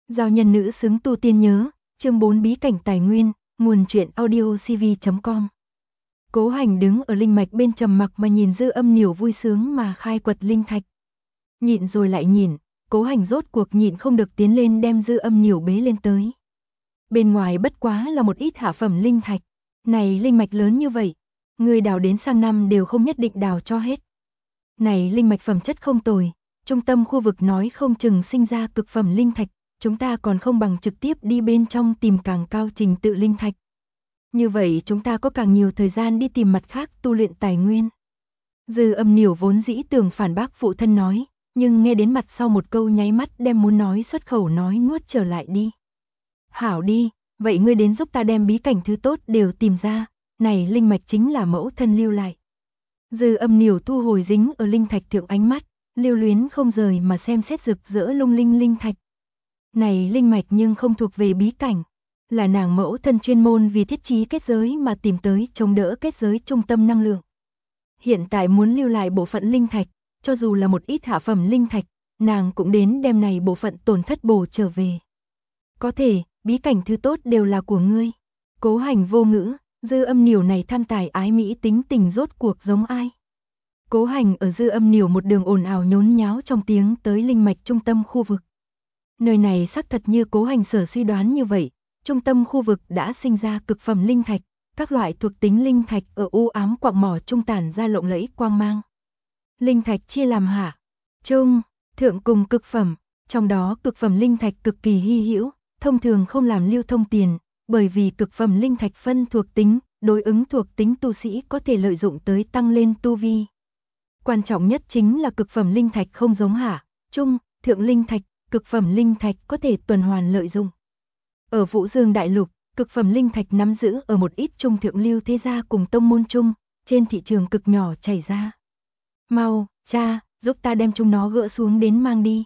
Giao nhân nữ xứng tu tiên nhớ, chương 4 bí cảnh tài nguyên, nguồn truyện audio cv.com. Cố Hành đứng ở linh mạch bên trầm mặc mà nhìn Dư Âm Nỉu vui sướng mà khai quật linh thạch. Nhịn rồi lại nhìn, Cố Hành rốt cuộc nhịn không được tiến lên đem Dư Âm Nỉu bế lên tới. Bên ngoài bất quá là một ít hạ phẩm linh thạch, này linh mạch lớn như vậy, người đào đến sang năm đều không nhất định đào cho hết. Này linh mạch phẩm chất không tồi, trung tâm khu vực nói không chừng sinh ra cực phẩm linh thạch, chúng ta còn không bằng trực tiếp đi bên trong tìm càng cao trình tự linh thạch. Như vậy chúng ta có càng nhiều thời gian đi tìm mặt khác tu luyện tài nguyên. Dư Âm Nỉu vốn dĩ tưởng phản bác phụ thân nói, nhưng nghe đến mặt sau một câu nháy mắt đem muốn nói xuất khẩu nói nuốt trở lại đi. Hảo đi, vậy ngươi đến giúp ta đem bí cảnh thứ tốt đều tìm ra, này linh mạch chính là mẫu thân lưu lại. Dư Âm Nỉu thu hồi dính ở linh thạch thượng ánh mắt, lưu luyến không rời mà xem xét rực rỡ lung linh linh thạch. Này linh mạch nhưng không thuộc về bí cảnh, là nàng mẫu thân chuyên môn vì thiết trí kết giới mà tìm tới chống đỡ kết giới trung tâm năng lượng. Hiện tại muốn lưu lại bộ phận linh thạch, cho dù là một ít hạ phẩm linh thạch, nàng cũng đến đem này bộ phận tổn thất bổ trở về. Có thể, bí cảnh thứ tốt đều là của ngươi. Cố Hành vô ngữ, Dư Âm Nỉu này tham tài ái mỹ tính tình rốt cuộc giống ai. Cố Hành ở Dư Âm Nỉu một đường ồn ào nhốn nháo trong tiếng tới linh mạch trung tâm khu vực. Nơi này xác thật như Cố Hành sở suy đoán như vậy, trung tâm khu vực đã sinh ra cực phẩm linh thạch, các loại thuộc tính linh thạch ở u ám quặng mỏ trung tản ra lộng lẫy quang mang. Linh thạch chia làm hạ, trung, thượng cùng cực phẩm, trong đó cực phẩm linh thạch cực kỳ hy hữu, thông thường không làm lưu thông tiền, bởi vì cực phẩm linh thạch phân thuộc tính, đối ứng thuộc tính tu sĩ có thể lợi dụng tới tăng lên tu vi. Quan trọng nhất chính là cực phẩm linh thạch không giống hạ, trung, thượng linh thạch, cực phẩm linh thạch có thể tuần hoàn lợi dụng. Ở Vũ Dương Đại Lục, cực phẩm linh thạch nắm giữ ở một ít trung thượng lưu thế gia cùng tông môn chung, trên thị trường cực nhỏ chảy ra. Mau, cha, giúp ta đem chúng nó gỡ xuống đến mang đi.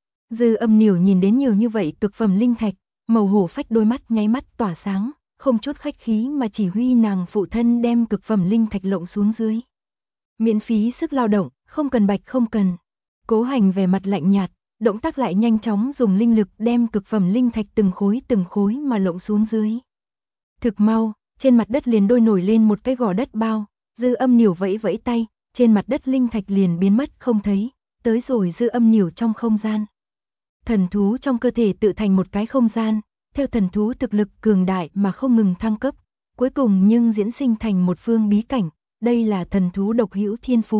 Dư Âm Nỉu nhìn đến nhiều như vậy cực phẩm linh thạch, màu hổ phách đôi mắt nháy mắt tỏa sáng, không chút khách khí mà chỉ huy nàng phụ thân đem cực phẩm linh thạch lộng xuống dưới. Miễn phí sức lao động, không cần bạch không cần. Cố Hành vẻ mặt lạnh nhạt, động tác lại nhanh chóng dùng linh lực đem cực phẩm linh thạch từng khối mà lộng xuống dưới. Thực mau, trên mặt đất liền đôi nổi lên một cái gò đất bao, Dư Âm Nỉu vẫy vẫy tay, trên mặt đất linh thạch liền biến mất không thấy, tới rồi Dư Âm Nỉu trong không gian. Thần thú trong cơ thể tự thành một cái không gian, theo thần thú thực lực cường đại mà không ngừng thăng cấp, cuối cùng nhưng diễn sinh thành một phương bí cảnh, đây là thần thú độc hữu thiên phú.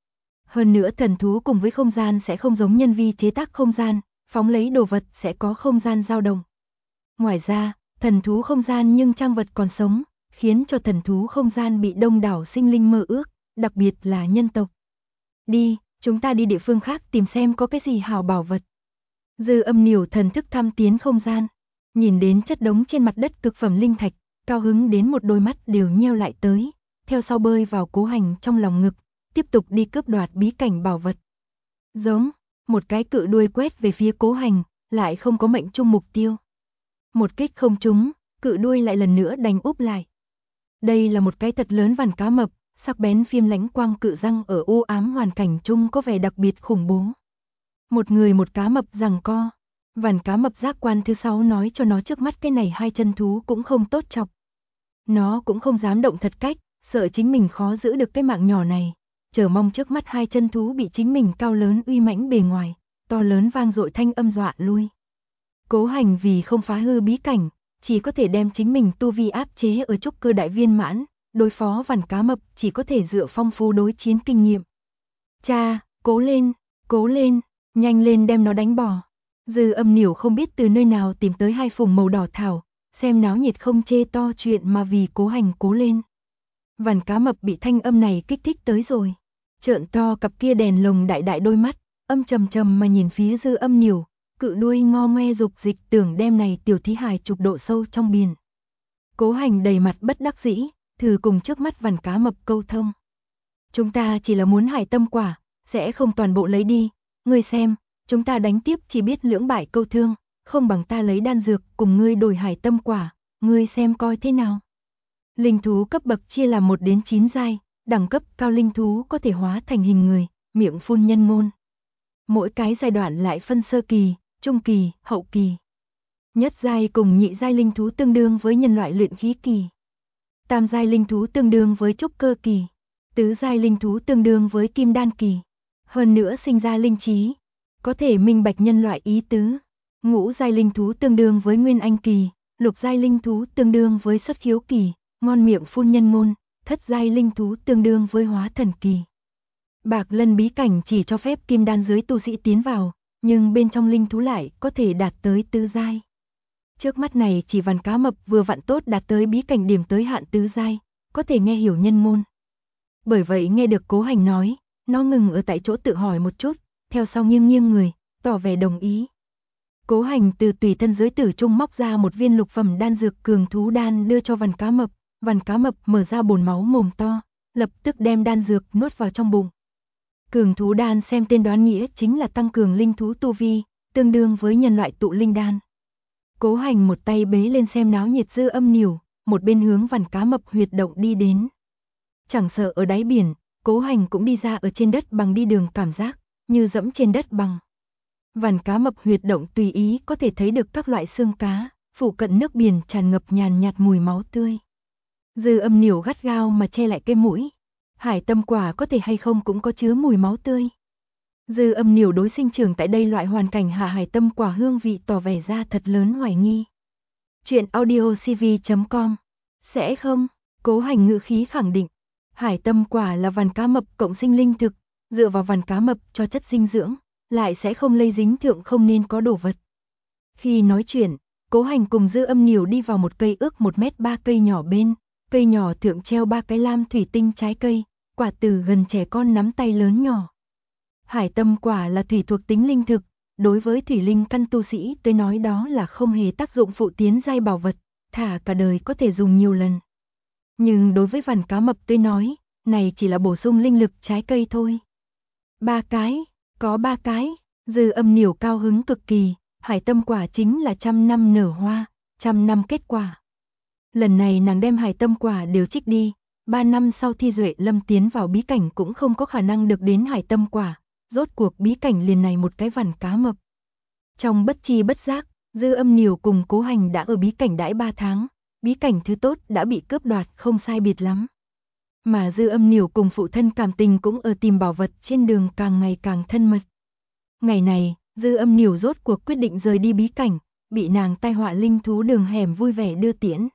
Hơn nữa thần thú cùng với không gian sẽ không giống nhân vi chế tác không gian, phóng lấy đồ vật sẽ có không gian dao động. Ngoài ra, thần thú không gian nhưng trang vật còn sống, khiến cho thần thú không gian bị đông đảo sinh linh mơ ước, đặc biệt là nhân tộc. Đi, chúng ta đi địa phương khác tìm xem có cái gì hảo bảo vật. Dư Âm Nỉu thần thức thăm tiến không gian, nhìn đến chất đống trên mặt đất cực phẩm linh thạch, cao hứng đến một đôi mắt đều nheo lại tới, theo sau bơi vào Cố Hành trong lòng ngực, tiếp tục đi cướp đoạt bí cảnh bảo vật. Giống, một cái cự đuôi quét về phía Cố Hành, lại không có mệnh trung mục tiêu. Một kích không trúng, cự đuôi lại lần nữa đánh úp lại. Đây là một cái thật lớn vằn cá mập, sắc bén phiêm lãnh quang cự răng ở u ám hoàn cảnh chung có vẻ đặc biệt khủng bố. Một người một cá mập giằng co, vằn cá mập giác quan thứ 6 nói cho nó trước mắt cái này hai chân thú cũng không tốt chọc. Nó cũng không dám động thật cách, sợ chính mình khó giữ được cái mạng nhỏ này, chờ mong trước mắt hai chân thú bị chính mình cao lớn uy mãnh bề ngoài, to lớn vang dội thanh âm dọa lui. Cố Hành vì không phá hư bí cảnh, chỉ có thể đem chính mình tu vi áp chế ở trúc cơ đại viên mãn, đối phó vằn cá mập chỉ có thể dựa phong phú đối chiến kinh nghiệm. Cha, cố lên, nhanh lên đem nó đánh bỏ. Dư Âm Nỉu không biết từ nơi nào tìm tới hai phùng màu đỏ thảo, xem náo nhiệt không chê to chuyện mà vì Cố Hành cố lên. Vằn cá mập bị thanh âm này kích thích tới rồi, trợn to cặp kia đèn lồng đại đại đôi mắt, âm trầm trầm mà nhìn phía Dư Âm Nỉu, cự đuôi ngo ngoe dục dịch tưởng đem này tiểu thí hài chụp độ sâu trong biển. Cố Hành đầy mặt bất đắc dĩ, thử cùng trước mắt vằn cá mập câu thông. Chúng ta chỉ là muốn hải tâm quả, sẽ không toàn bộ lấy đi, ngươi xem, chúng ta đánh tiếp chỉ biết lưỡng bại câu thương, không bằng ta lấy đan dược cùng ngươi đổi hải tâm quả, ngươi xem coi thế nào. Linh thú cấp bậc chia làm 1 đến 9 giai, đẳng cấp cao linh thú có thể hóa thành hình người, miệng phun nhân ngôn. Mỗi cái giai đoạn lại phân sơ kỳ, trung kỳ, hậu kỳ. Nhất giai cùng nhị giai linh thú tương đương với nhân loại luyện khí kỳ. Tam giai linh thú tương đương với trúc cơ kỳ. Tứ giai linh thú tương đương với kim đan kỳ. Hơn nữa sinh ra linh trí, có thể minh bạch nhân loại ý tứ. Ngũ giai linh thú tương đương với nguyên anh kỳ. Lục giai linh thú tương đương với xuất khiếu kỳ, ngon miệng phun nhân ngôn. Thất giai linh thú tương đương với hóa thần kỳ. Bạc Lân bí cảnh chỉ cho phép kim đan dưới tu sĩ tiến vào, nhưng bên trong linh thú lại có thể đạt tới tứ giai. Trước mắt này chỉ Vằn Cá Mập vừa vặn tốt đạt tới bí cảnh điểm tới hạn tứ giai, có thể nghe hiểu nhân ngôn. Bởi vậy nghe được Cố Hành nói, nó ngừng ở tại chỗ tự hỏi một chút, theo sau nghiêng nghiêng người, tỏ vẻ đồng ý. Cố Hành từ tùy thân giới tử trung móc ra một viên lục phẩm đan dược cường thú đan đưa cho Vằn Cá Mập. Vằn Cá Mập mở ra bồn máu mồm to, lập tức đem đan dược nuốt vào trong bụng. Cường thú đan xem tên đoán nghĩa chính là tăng cường linh thú tu vi, tương đương với nhân loại tụ linh đan. Cố Hành một tay bế lên xem náo nhiệt Dư Âm Nỉu, một bên hướng Vằn Cá Mập huyệt động đi đến. Chẳng sợ ở đáy biển, Cố Hành cũng đi ra ở trên đất bằng đi đường cảm giác, như dẫm trên đất bằng. Vằn Cá Mập huyệt động tùy ý có thể thấy được các loại xương cá, phụ cận nước biển tràn ngập nhàn nhạt mùi máu tươi. Dư Âm Nỉu gắt gao mà che lại cái mũi. Hải tâm quả có thể hay không cũng có chứa mùi máu tươi. Dư Âm Nỉu đối sinh trưởng tại đây loại hoàn cảnh hạ hải tâm quả hương vị tỏ vẻ ra thật lớn hoài nghi. Chuyện audiocv.com. Sẽ không, Cố Hành ngữ khí khẳng định. Hải tâm quả là Vằn Cá Mập cộng sinh linh thực, dựa vào Vằn Cá Mập cho chất dinh dưỡng, lại sẽ không lây dính thượng không nên có đồ vật. Khi nói chuyện, Cố Hành cùng Dư Âm Nỉu đi vào một cây ước 1m3 cây nhỏ bên, cây nhỏ thượng treo 3 cái lam thủy tinh trái cây, quả từ gần trẻ con nắm tay lớn nhỏ. Hải tâm quả là thủy thuộc tính linh thực, đối với thủy linh căn tu sĩ tới nói đó là không hề tác dụng phụ tiến giai bảo vật, thả cả đời có thể dùng nhiều lần. Nhưng đối với Vằn Cá Mập tới nói, này chỉ là bổ sung linh lực trái cây thôi. 3 cái, có 3 cái, Dư Âm Nỉu cao hứng cực kỳ, hải tâm quả chính là 100 năm nở hoa, 100 năm kết quả. Lần này nàng đem hải tâm quả đều trích đi, 3 năm sau Thi Duệ Lâm tiến vào bí cảnh cũng không có khả năng được đến hải tâm quả, rốt cuộc bí cảnh liền này một cái Vằn Cá Mập. Trong bất chi bất giác, Dư Âm Nỉu cùng Cố Hành đã ở bí cảnh đãi 3 tháng, bí cảnh thứ tốt đã bị cướp đoạt không sai biệt lắm. Mà Dư Âm Nỉu cùng phụ thân cảm tình cũng ở tìm bảo vật trên đường càng ngày càng thân mật. Ngày này, Dư Âm Nỉu rốt cuộc quyết định rời đi bí cảnh, bị nàng tai họa linh thú đường hẻm vui vẻ đưa tiễn.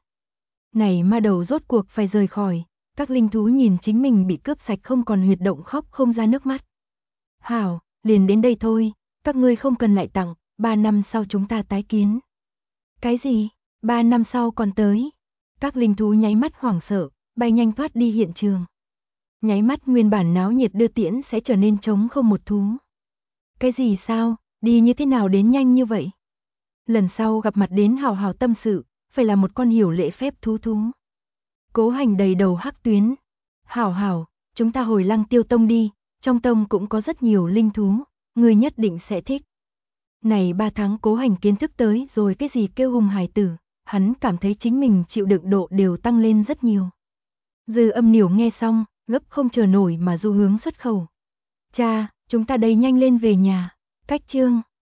Này ma đầu rốt cuộc phải rời khỏi, các linh thú nhìn chính mình bị cướp sạch không còn huyệt động khóc không ra nước mắt. Hảo, liền đến đây thôi, các ngươi không cần lại tặng, 3 năm sau chúng ta tái kiến. Cái gì? 3 năm sau còn tới? Các linh thú nháy mắt hoảng sợ, bay nhanh thoát đi hiện trường. Nháy mắt nguyên bản náo nhiệt đưa tiễn sẽ trở nên trống không một thú. Cái gì sao, đi như thế nào đến nhanh như vậy? Lần sau gặp mặt đến hào hào tâm sự, phải là một con hiểu lễ phép thú. Cố Hành đầy đầu hắc tuyến. Hảo, chúng ta hồi Lăng Tiêu Tông đi, trong tông cũng có rất nhiều linh thú, người nhất định sẽ thích. Này 3 tháng Cố Hành kiến thức tới rồi cái gì kêu hùng hài tử, hắn cảm thấy chính mình chịu đựng độ đều tăng lên rất nhiều. Dư Âm Nỉu nghe xong, gấp không chờ nổi mà du hướng xuất khẩu. Cha, chúng ta đây nhanh lên về nhà. Cách chương